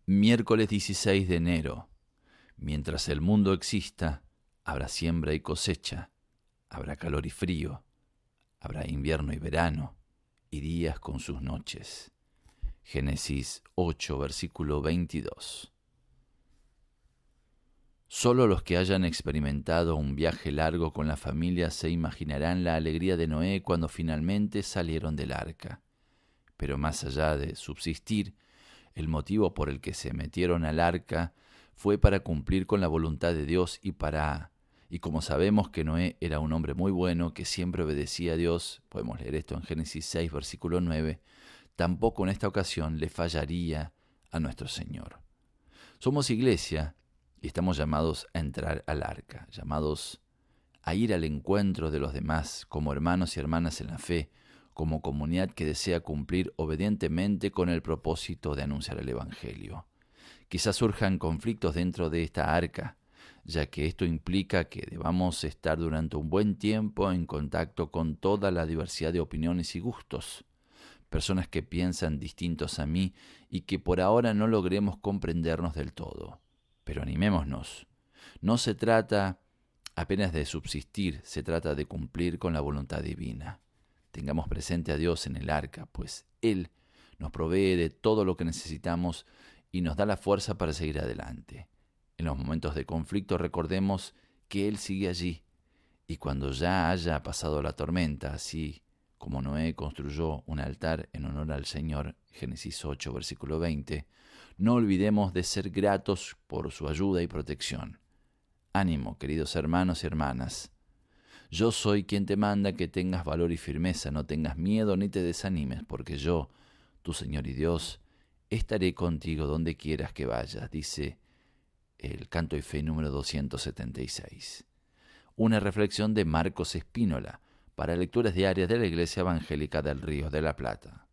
Miércoles 16 de enero. Mientras el mundo exista, habrá siembra y cosecha, habrá calor y frío, habrá invierno y verano, y días con sus noches. Génesis 8, versículo 22. Solo los que hayan experimentado un viaje largo con la familia se imaginarán la alegría de Noé cuando finalmente salieron del arca. Pero más allá de subsistir, el motivo por el que se metieron al arca fue para cumplir con la voluntad de Dios y como sabemos que Noé era un hombre muy bueno que siempre obedecía a Dios, podemos leer esto en Génesis 6, versículo 9, tampoco en esta ocasión le fallaría a nuestro Señor. Somos iglesia y estamos llamados a entrar al arca, llamados a ir al encuentro de los demás como hermanos y hermanas en la fe, como comunidad que desea cumplir obedientemente con el propósito de anunciar el Evangelio. Quizás surjan conflictos dentro de esta arca, ya que esto implica que debamos estar durante un buen tiempo en contacto con toda la diversidad de opiniones y gustos, personas que piensan distintos a mí y que por ahora no logremos comprendernos del todo. Pero animémonos. No se trata apenas de subsistir, se trata de cumplir con la voluntad divina. Tengamos presente a Dios en el arca, pues Él nos provee de todo lo que necesitamos y nos da la fuerza para seguir adelante. En los momentos de conflicto recordemos que Él sigue allí, y cuando ya haya pasado la tormenta, así como Noé construyó un altar en honor al Señor, Génesis 8, versículo 20, no olvidemos de ser gratos por su ayuda y protección. Ánimo, queridos hermanos y hermanas. Yo soy quien te manda que tengas valor y firmeza, no tengas miedo ni te desanimes, porque yo, tu Señor y Dios, estaré contigo donde quieras que vayas, dice el Canto y Fe número 276. Una reflexión de Marcos Espínola para lecturas diarias de la Iglesia Evangélica del Río de la Plata.